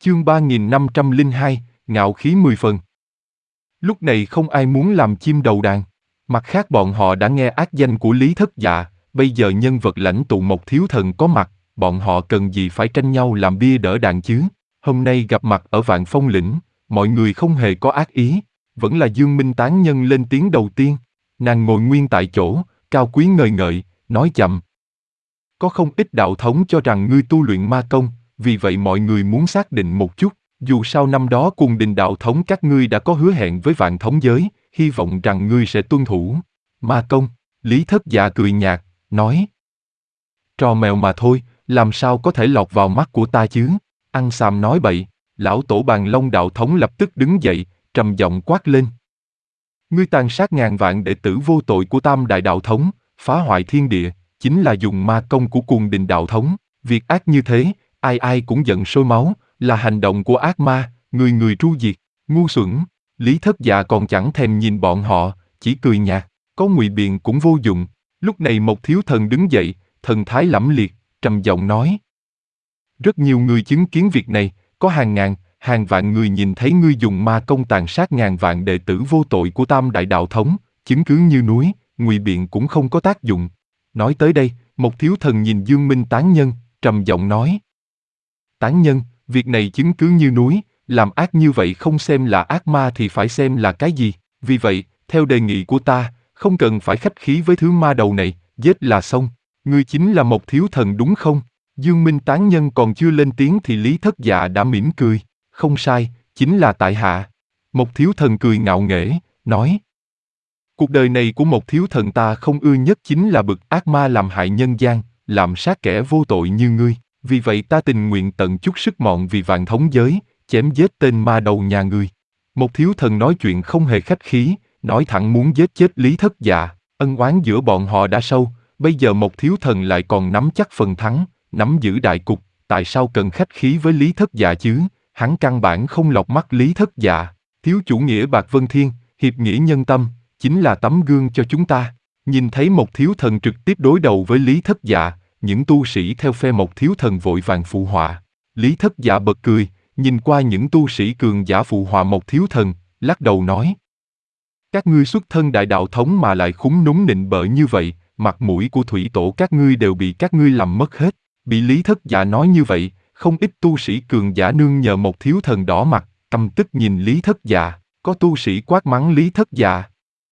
Chương 3502, ngạo khí 10 phần. Lúc này không ai muốn làm chim đầu đàn. Mặt khác bọn họ đã nghe ác danh của Lý Thất Dạ, bây giờ nhân vật lãnh tụ Mộc Thiếu Thần có mặt, bọn họ cần gì phải tranh nhau làm bia đỡ đạn chứ? Hôm nay gặp mặt ở Vạn Phong Lĩnh, mọi người không hề có ác ý, vẫn là Dương Minh Tán Nhân lên tiếng đầu tiên. Nàng ngồi nguyên tại chỗ, cao quý ngời ngợi, nói chậm. Có không ít đạo thống cho rằng ngươi tu luyện ma công, vì vậy mọi người muốn xác định một chút, dù sao năm đó cùng đình đạo thống các ngươi đã có hứa hẹn với vạn thống giới, hy vọng rằng ngươi sẽ tuân thủ. Ma công, Lý Thất Dạ cười nhạt, nói. Trò mèo mà thôi, làm sao có thể lọt vào mắt của ta chứ? Ăn xàm nói bậy, lão tổ Bàn Long đạo thống lập tức đứng dậy, trầm giọng quát lên. Ngươi tàn sát ngàn vạn đệ tử vô tội của Tam Đại đạo thống, phá hoại thiên địa, chính là dùng ma công của Cuồng Đình đạo thống, việc ác như thế, ai ai cũng giận sôi máu, là hành động của ác ma, người người tru diệt, ngu xuẩn. Lý Thất Dạ còn chẳng thèm nhìn bọn họ, chỉ cười nhạt, có ngụy biện cũng vô dụng. Lúc này Mộc Thiếu Thần đứng dậy, thần thái lẫm liệt, trầm giọng nói. Rất nhiều người chứng kiến việc này, có hàng ngàn, hàng vạn người nhìn thấy ngươi dùng ma công tàn sát ngàn vạn đệ tử vô tội của Tam Đại đạo thống, chứng cứ như núi, ngụy biện cũng không có tác dụng. Nói tới đây, Mộc Thiếu Thần nhìn Dương Minh Tán Nhân, trầm giọng nói. Tán Nhân, việc này chứng cứ như núi, làm ác như vậy không xem là ác ma thì phải xem là cái gì, vì vậy, theo đề nghị của ta, không cần phải khách khí với thứ ma đầu này, giết là xong. Ngươi chính là Mộc Thiếu Thần đúng không? Dương Minh Tán Nhân còn chưa lên tiếng thì Lý Thất Dạ đã mỉm cười, không sai, chính là tại hạ. Mộc Thiếu Thần cười ngạo nghễ, nói. Cuộc đời này của Mộc Thiếu Thần ta không ưa nhất chính là bực ác ma làm hại nhân gian, làm sát kẻ vô tội như ngươi, vì vậy ta tình nguyện tận chút sức mọn vì vạn thống giới, chém giết tên ma đầu nhà ngươi. Mộc Thiếu Thần nói chuyện không hề khách khí, nói thẳng muốn giết chết Lý Thất Dạ, ân oán giữa bọn họ đã sâu, bây giờ Mộc Thiếu Thần lại còn nắm chắc phần thắng, nắm giữ đại cục, tại sao cần khách khí với Lý Thất Dạ chứ? Hắn căn bản không lọt mắt Lý Thất Dạ. Thiếu chủ nghĩa bạc vân thiên, hiệp nghĩa nhân tâm, chính là tấm gương cho chúng ta. Nhìn thấy Mộc Thiếu Thần trực tiếp đối đầu với Lý Thất Dạ, những tu sĩ theo phe Mộc Thiếu Thần vội vàng phụ họa. Lý Thất Dạ bật cười, nhìn qua những tu sĩ cường giả phụ họa Mộc Thiếu Thần, lắc đầu nói. Các ngươi xuất thân đại đạo thống mà lại khúm núm nịnh bợ như vậy, mặt mũi của thủy tổ các ngươi đều bị các ngươi làm mất hết. Bị Lý Thất Dạ nói như vậy, không ít tu sĩ cường giả nương nhờ Mộc Thiếu Thần đỏ mặt, căm tức nhìn Lý Thất Dạ, có tu sĩ quát mắng Lý Thất Dạ.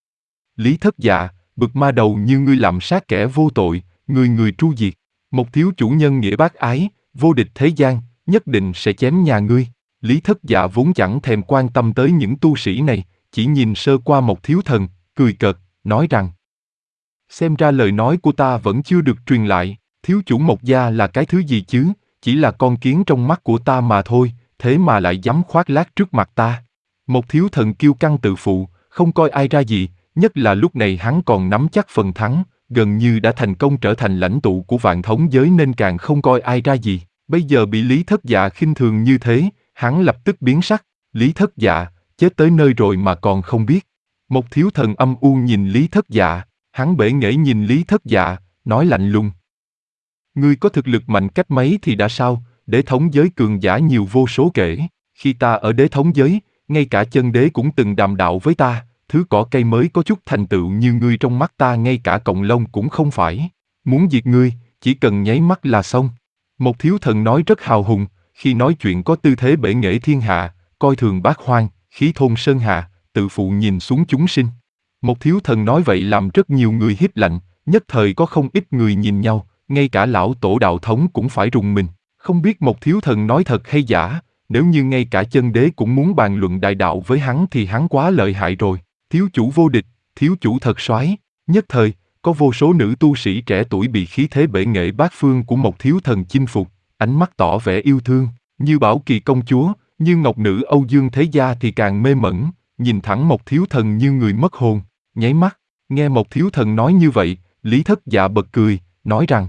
Lý Thất Dạ, bực ma đầu như ngươi làm sát kẻ vô tội, người người tru diệt. Một thiếu chủ nhân nghĩa bác ái, vô địch thế gian, nhất định sẽ chém nhà ngươi. Lý Thất Dạ vốn chẳng thèm quan tâm tới những tu sĩ này, chỉ nhìn sơ qua Mộc Thiếu Thần, cười cợt, nói rằng. Xem ra lời nói của ta vẫn chưa được truyền lại, thiếu chủ Mộc gia là cái thứ gì chứ, chỉ là con kiến trong mắt của ta mà thôi, thế mà lại dám khoác lác trước mặt ta. Mộc Thiếu Thần kiêu căng tự phụ, không coi ai ra gì, nhất là lúc này hắn còn nắm chắc phần thắng, gần như đã thành công trở thành lãnh tụ của vạn thống giới nên càng không coi ai ra gì. Bây giờ bị Lý Thất Dạ khinh thường như thế, hắn lập tức biến sắc. Lý Thất Dạ, chết tới nơi rồi mà còn không biết. Mộc Thiếu Thần âm u nhìn Lý Thất Dạ, hắn bể nghễ nhìn Lý Thất Dạ, nói lạnh lùng. Ngươi có thực lực mạnh cách mấy thì đã sao, đế thống giới cường giả nhiều vô số kể. Khi ta ở đế thống giới, ngay cả chân đế cũng từng đàm đạo với ta, thứ cỏ cây mới có chút thành tựu như ngươi trong mắt ta ngay cả cọng lông cũng không phải. Muốn diệt ngươi, chỉ cần nháy mắt là xong. Một thiếu thần nói rất hào hùng, khi nói chuyện có tư thế bể nghệ thiên hạ, coi thường bát hoang, khí thôn sơn hà, tự phụ nhìn xuống chúng sinh. Một thiếu thần nói vậy làm rất nhiều người hít lạnh, nhất thời có không ít người nhìn nhau, ngay cả lão tổ đạo thống cũng phải rùng mình. Không biết một thiếu thần nói thật hay giả, nếu như ngay cả chân đế cũng muốn bàn luận đại đạo với hắn thì hắn quá lợi hại rồi. Thiếu chủ vô địch, thiếu chủ thật soái. Nhất thời, có vô số nữ tu sĩ trẻ tuổi bị khí thế bể nghệ bát phương của một thiếu thần chinh phục, ánh mắt tỏ vẻ yêu thương, như Bảo Kỳ công chúa, như ngọc nữ Âu Dương Thế Gia thì càng mê mẩn, nhìn thẳng một thiếu thần như người mất hồn, nháy mắt. Nghe một thiếu thần nói như vậy, Lý Thất Dạ bật cười, nói rằng: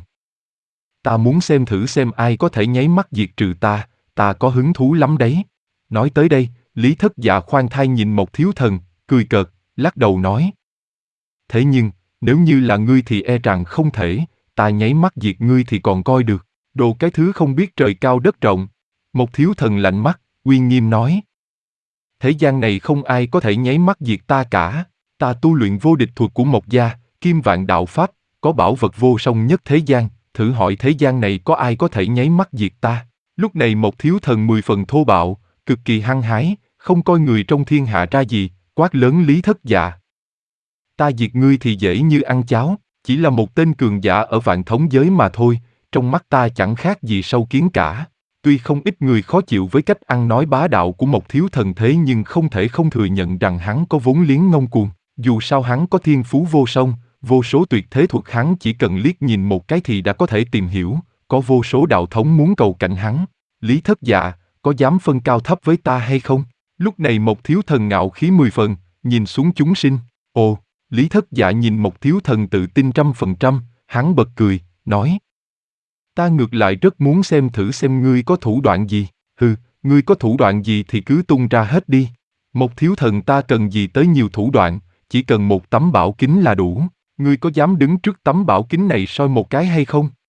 Ta muốn xem thử xem ai có thể nháy mắt diệt trừ ta có hứng thú lắm đấy. Nói tới đây, Lý Thất Dạ khoan thai nhìn một thiếu thần, cười cợt, lắc đầu nói: Thế nhưng, nếu như là ngươi thì e rằng không thể, ta nháy mắt diệt ngươi thì còn coi được. Đồ cái thứ không biết trời cao đất rộng. Một thiếu thần lạnh mắt, uy nghiêm nói. Thế gian này không ai có thể nháy mắt diệt ta cả, ta tu luyện vô địch thuật của Mộc gia, kim vạn đạo pháp, có bảo vật vô song nhất thế gian, thử hỏi thế gian này có ai có thể nháy mắt diệt ta. Lúc này một thiếu thần 10 phần thô bạo, cực kỳ hăng hái, không coi người trong thiên hạ ra gì, quát lớn Lý Thất Dạ. Ta diệt ngươi thì dễ như ăn cháo, chỉ là một tên cường giả ở vạn thống giới mà thôi, trong mắt ta chẳng khác gì sâu kiến cả. Tuy không ít người khó chịu với cách ăn nói bá đạo của một thiếu thần thế nhưng không thể không thừa nhận rằng hắn có vốn liếng ngông cuồng. Dù sao hắn có thiên phú vô song, vô số tuyệt thế thuật hắn chỉ cần liếc nhìn một cái thì đã có thể tìm hiểu, có vô số đạo thống muốn cầu cạnh hắn. Lý Thất Dạ, có dám phân cao thấp với ta hay không? Lúc này một thiếu thần ngạo khí 10 phần, nhìn xuống chúng sinh. Ồ, Lý Thất Dạ nhìn một thiếu thần tự tin 100%, hắn bật cười, nói. Ta ngược lại rất muốn xem thử xem ngươi có thủ đoạn gì. Hừ, ngươi có thủ đoạn gì thì cứ tung ra hết đi. Một thiếu thần ta cần gì tới nhiều thủ đoạn, chỉ cần một tấm bảo kính là đủ. Ngươi có dám đứng trước tấm bảo kính này soi một cái hay không?